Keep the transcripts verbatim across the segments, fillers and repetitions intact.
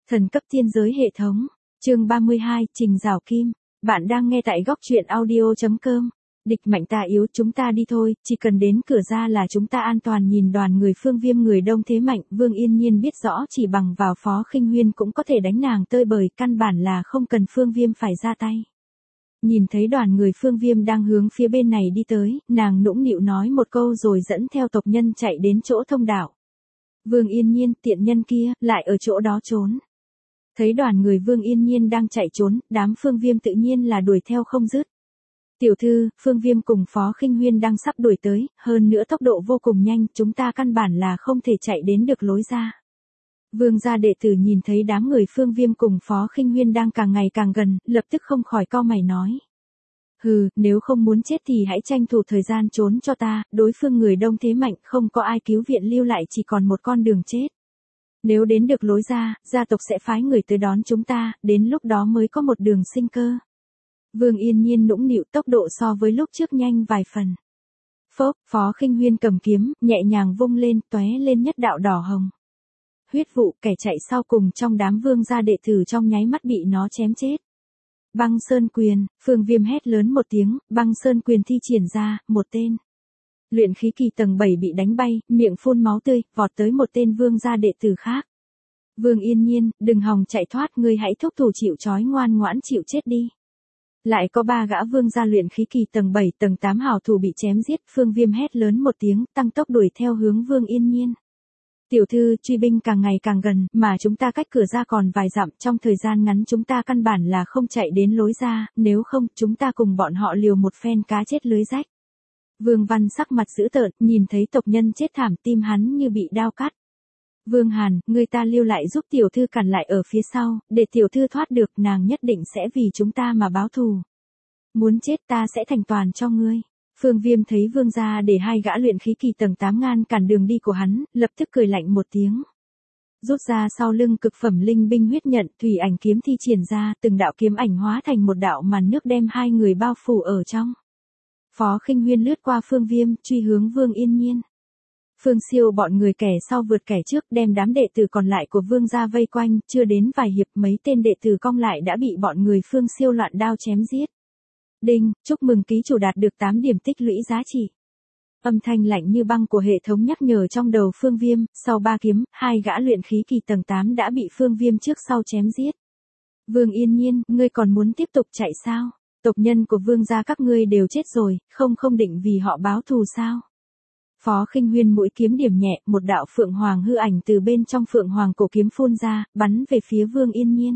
Thần cấp thiên giới hệ thống. Chương ba mươi hai, Trình Giảo Kim. Bạn đang nghe tại góc truyện audio chấm com. Địch mạnh ta yếu, chúng ta đi thôi, chỉ cần đến cửa ra là chúng ta an toàn. Nhìn đoàn người Phương Viêm người đông thế mạnh, Vương Yên Nhiên biết rõ chỉ bằng vào Phó Khinh Huyên cũng có thể đánh nàng tơi bời, căn bản là không cần Phương Viêm phải ra tay. Nhìn thấy đoàn người Phương Viêm đang hướng phía bên này đi tới, nàng nũng nịu nói một câu rồi dẫn theo tộc nhân chạy đến chỗ thông đạo. Vương Yên Nhiên, tiện nhân kia, lại ở chỗ đó trốn. Thấy đoàn người Vương Yên Nhiên đang chạy trốn, đám Phương Viêm tự nhiên là đuổi theo không dứt. Tiểu thư, Phương Viêm cùng Phó Khinh Huyên đang sắp đuổi tới, hơn nữa tốc độ vô cùng nhanh, chúng ta căn bản là không thể chạy đến được lối ra. Vương gia đệ tử nhìn thấy đám người Phương Viêm cùng Phó Khinh Huyên đang càng ngày càng gần, lập tức không khỏi cau mày nói. Hừ, nếu không muốn chết thì hãy tranh thủ thời gian trốn cho ta, đối phương người đông thế mạnh, không có ai cứu viện lưu lại chỉ còn một con đường chết. Nếu đến được lối ra, gia tộc sẽ phái người tới đón chúng ta, đến lúc đó mới có một đường sinh cơ. Vương Yên Nhiên nũng nịu, tốc độ so với lúc trước nhanh vài phần. Phốc, Phó Khinh Huyên cầm kiếm, nhẹ nhàng vung lên, tóe lên nhất đạo đỏ hồng. Huyết vụ, kẻ chạy sau cùng trong đám vương gia đệ tử trong nháy mắt bị nó chém chết. Băng Sơn Quyền, Phương Viêm hét lớn một tiếng, Băng Sơn Quyền thi triển ra, một tên luyện khí kỳ tầng bảy bị đánh bay, miệng phun máu tươi, vọt tới một tên vương gia đệ tử khác. Vương Yên Nhiên, đừng hòng chạy thoát, ngươi hãy thúc thủ chịu trói, ngoan ngoãn chịu chết đi. Lại có ba gã vương gia luyện khí kỳ tầng bảy tầng tám hảo thủ bị chém giết, Phương Viêm hét lớn một tiếng, tăng tốc đuổi theo hướng Vương Yên Nhiên. Tiểu thư, truy binh càng ngày càng gần, mà chúng ta cách cửa ra còn vài dặm, trong thời gian ngắn chúng ta căn bản là không chạy đến lối ra, nếu không, chúng ta cùng bọn họ liều một phen cá chết lưới rách. Vương Văn sắc mặt dữ tợn, nhìn thấy tộc nhân chết thảm, tim hắn như bị đao cắt. Vương Hàn, người ta lưu lại giúp tiểu thư cản lại ở phía sau, để tiểu thư thoát được, nàng nhất định sẽ vì chúng ta mà báo thù. Muốn chết ta sẽ thành toàn cho ngươi. Phương Viêm thấy vương gia để hai gã luyện khí kỳ tầng tám ngăn cản đường đi của hắn, lập tức cười lạnh một tiếng. Rút ra sau lưng cực phẩm linh binh huyết nhận, thủy ảnh kiếm thi triển ra, từng đạo kiếm ảnh hóa thành một đạo màn nước đem hai người bao phủ ở trong. Phó Khinh Huyên lướt qua Phương Viêm, truy hướng Vương Yên Nhiên. Phương Siêu bọn người kẻ sau vượt kẻ trước, đem đám đệ tử còn lại của vương gia vây quanh, chưa đến vài hiệp mấy tên đệ tử cong lại đã bị bọn người Phương Siêu loạn đao chém giết. Đinh, chúc mừng ký chủ đạt được tám điểm tích lũy giá trị. Âm thanh lạnh như băng của hệ thống nhắc nhở trong đầu Phương Viêm, sau ba kiếm, hai gã luyện khí kỳ tầng tám đã bị Phương Viêm trước sau chém giết. Vương Yên Nhiên, ngươi còn muốn tiếp tục chạy sao? Tộc nhân của vương gia các ngươi đều chết rồi, không không định vì họ báo thù sao? Phó Khinh Huyên mũi kiếm điểm nhẹ, một đạo phượng hoàng hư ảnh từ bên trong phượng hoàng cổ kiếm phun ra, bắn về phía Vương Yên Nhiên.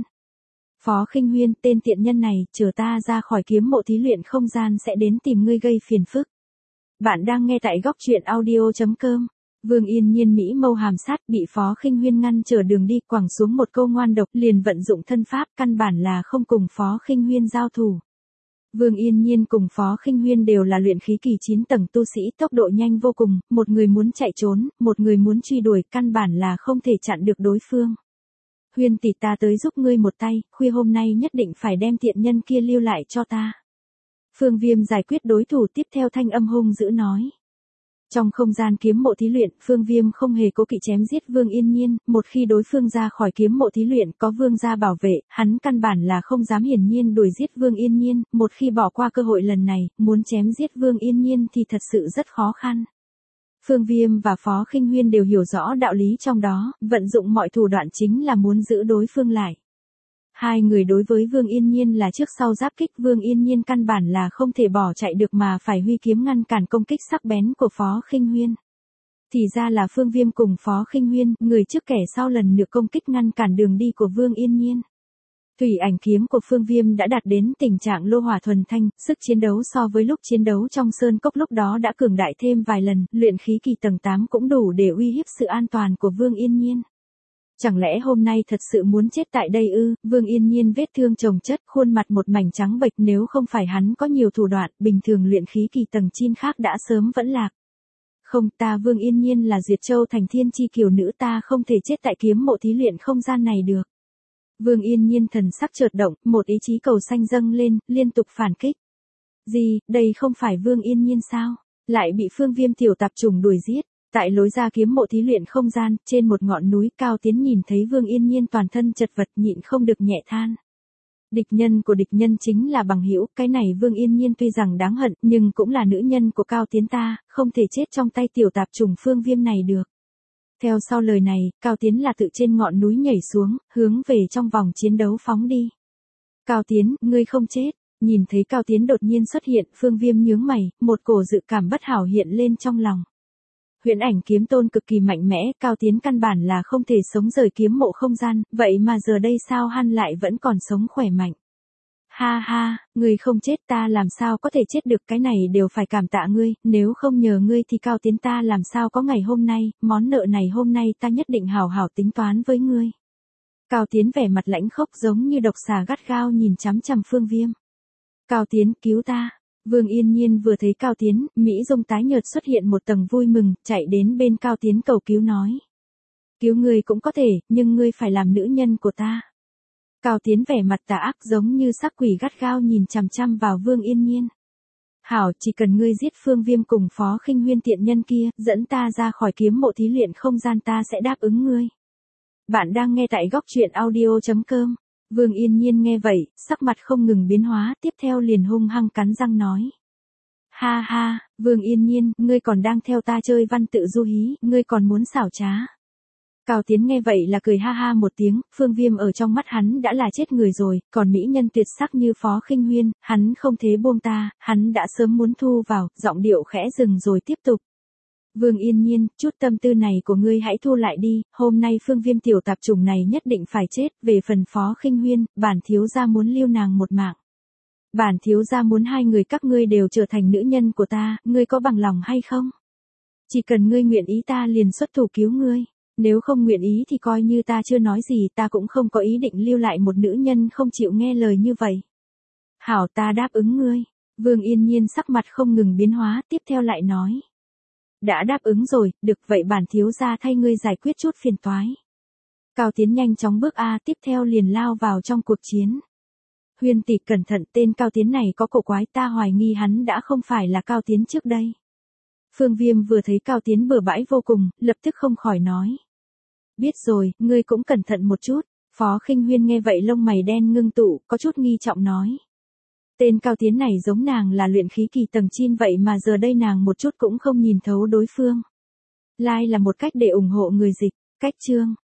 Phó Khinh Huyên, tên tiện nhân này, chờ ta ra khỏi kiếm mộ thí luyện không gian sẽ đến tìm ngươi gây phiền phức. Bạn đang nghe tại góc truyện audio chấm com. Vương Yên Nhiên mỹ mâu hàm sát, bị Phó Khinh Huyên ngăn trở đường đi, quẳng xuống một câu ngoan độc, liền vận dụng thân pháp, căn bản là không cùng Phó Khinh Huyên giao thủ. Vương Yên Nhiên cùng Phó Khinh Huyên đều là luyện khí kỳ chín tầng tu sĩ, tốc độ nhanh vô cùng, một người muốn chạy trốn, một người muốn truy đuổi, căn bản là không thể chặn được đối phương. Huyên tỷ, ta tới giúp ngươi một tay, khuya hôm nay nhất định phải đem tiện nhân kia lưu lại cho ta. Phương Viêm giải quyết đối thủ, tiếp theo thanh âm hung dữ nói. Trong không gian kiếm mộ thí luyện, Phương Viêm không hề cố kỵ chém giết Vương Yên Nhiên, một khi đối phương ra khỏi kiếm mộ thí luyện có vương gia bảo vệ, hắn căn bản là không dám hiển nhiên đuổi giết Vương Yên Nhiên, một khi bỏ qua cơ hội lần này, muốn chém giết Vương Yên Nhiên thì thật sự rất khó khăn. Phương Viêm và Phó Khinh Huyên đều hiểu rõ đạo lý trong đó, vận dụng mọi thủ đoạn chính là muốn giữ đối phương lại. Hai người đối với Vương Yên Nhiên là trước sau giáp kích, Vương Yên Nhiên căn bản là không thể bỏ chạy được mà phải huy kiếm ngăn cản công kích sắc bén của Phó Khinh Huyên. Thì ra là Phương Viêm cùng Phó Khinh Huyên, người trước kẻ sau lần lượt công kích ngăn cản đường đi của Vương Yên Nhiên. Thủy ảnh kiếm của Phương Viêm đã đạt đến tình trạng lô hỏa thuần thanh, sức chiến đấu so với lúc chiến đấu trong sơn cốc lúc đó đã cường đại thêm vài lần, luyện khí kỳ tầng tám cũng đủ để uy hiếp sự an toàn của Vương Yên Nhiên. Chẳng lẽ hôm nay thật sự muốn chết tại đây ư? Vương Yên Nhiên vết thương chồng chất, khuôn mặt một mảnh trắng bệch, nếu không phải hắn có nhiều thủ đoạn, bình thường luyện khí kỳ tầng chín khác đã sớm vẫn lạc. Không, ta Vương Yên Nhiên là Diệt Châu thành thiên chi kiều nữ, ta không thể chết tại kiếm mộ thí luyện không gian này được. Vương Yên Nhiên thần sắc chợt động, một ý chí cầu xanh dâng lên, liên tục phản kích. Gì, đây không phải Vương Yên Nhiên sao? Lại bị Phương Viêm tiểu tạp chủng đuổi giết. Tại lối ra kiếm mộ thí luyện không gian, trên một ngọn núi, Cao Tiến nhìn thấy Vương Yên Nhiên toàn thân chật vật nhịn không được nhẹ than. Địch nhân của địch nhân chính là bằng hữu, cái này Vương Yên Nhiên tuy rằng đáng hận, nhưng cũng là nữ nhân của Cao Tiến ta, không thể chết trong tay tiểu tạp trùng Phương Viêm này được. Theo sau lời này, Cao Tiến là tự trên ngọn núi nhảy xuống, hướng về trong vòng chiến đấu phóng đi. Cao Tiến, ngươi không chết. Nhìn thấy Cao Tiến đột nhiên xuất hiện, Phương Viêm nhướng mày, một cổ dự cảm bất hảo hiện lên trong lòng. Huyễn ảnh kiếm tôn cực kỳ mạnh mẽ, Cao Tiến căn bản là không thể sống rời kiếm mộ không gian, vậy mà giờ đây sao hắn lại vẫn còn sống khỏe mạnh. Ha ha, ngươi không chết ta làm sao có thể chết được, cái này đều phải cảm tạ ngươi, nếu không nhờ ngươi thì Cao Tiến ta làm sao có ngày hôm nay, món nợ này hôm nay ta nhất định hảo hảo tính toán với ngươi. Cao Tiến vẻ mặt lãnh khốc giống như độc xà gắt gao nhìn chằm chằm Phương Viêm. Cao Tiến cứu ta. Vương Yên Nhiên vừa thấy Cao Tiến, Mỹ Dung tái nhợt xuất hiện một tầng vui mừng, chạy đến bên Cao Tiến cầu cứu nói. Cứu ngươi cũng có thể, nhưng ngươi phải làm nữ nhân của ta. Cao Tiến vẻ mặt tà ác giống như sắc quỷ gắt gao nhìn chằm chằm vào Vương Yên Nhiên. Hảo, chỉ cần ngươi giết Phương Viêm cùng Phó Khinh Huyên tiện nhân kia, dẫn ta ra khỏi kiếm mộ thí luyện không gian ta sẽ đáp ứng ngươi. Bạn đang nghe tại góc truyện audio chấm com. Vương Yên Nhiên nghe vậy, sắc mặt không ngừng biến hóa, tiếp theo liền hung hăng cắn răng nói. Ha ha, Vương Yên Nhiên, ngươi còn đang theo ta chơi văn tự du hí, ngươi còn muốn xảo trá. Cao Tiến nghe vậy là cười ha ha một tiếng, Phương Viêm ở trong mắt hắn đã là chết người rồi, còn mỹ nhân tuyệt sắc như Phó Khinh Huyên, hắn không thế buông ta, hắn đã sớm muốn thu vào, giọng điệu khẽ dừng rồi tiếp tục. Vương Yên Nhiên, chút tâm tư này của ngươi hãy thu lại đi, hôm nay Phương Viêm tiểu tạp chủng này nhất định phải chết, về phần Phó Khinh Huyên, bản thiếu gia muốn lưu nàng một mạng. Bản thiếu gia muốn hai người các ngươi đều trở thành nữ nhân của ta, ngươi có bằng lòng hay không? Chỉ cần ngươi nguyện ý ta liền xuất thủ cứu ngươi, nếu không nguyện ý thì coi như ta chưa nói gì, ta cũng không có ý định lưu lại một nữ nhân không chịu nghe lời như vậy. Hảo, ta đáp ứng ngươi. Vương Yên Nhiên sắc mặt không ngừng biến hóa, tiếp theo lại nói. Đã đáp ứng rồi, được vậy bản thiếu gia thay ngươi giải quyết chút phiền toái. Cao Tiến nhanh chóng bước A tiếp theo liền lao vào trong cuộc chiến. Huyên tỷ cẩn thận, tên Cao Tiến này có cổ quái, ta hoài nghi hắn đã không phải là Cao Tiến trước đây. Phương Viêm vừa thấy Cao Tiến bừa bãi vô cùng, lập tức không khỏi nói. Biết rồi, ngươi cũng cẩn thận một chút. Phó Khinh Huyên nghe vậy lông mày đen ngưng tụ, có chút nghi trọng nói. Tên Cao Tiến này giống nàng là luyện khí kỳ tầng chín vậy mà giờ đây nàng một chút cũng không nhìn thấu đối phương. Lai là một cách để ủng hộ người dịch, cách chương.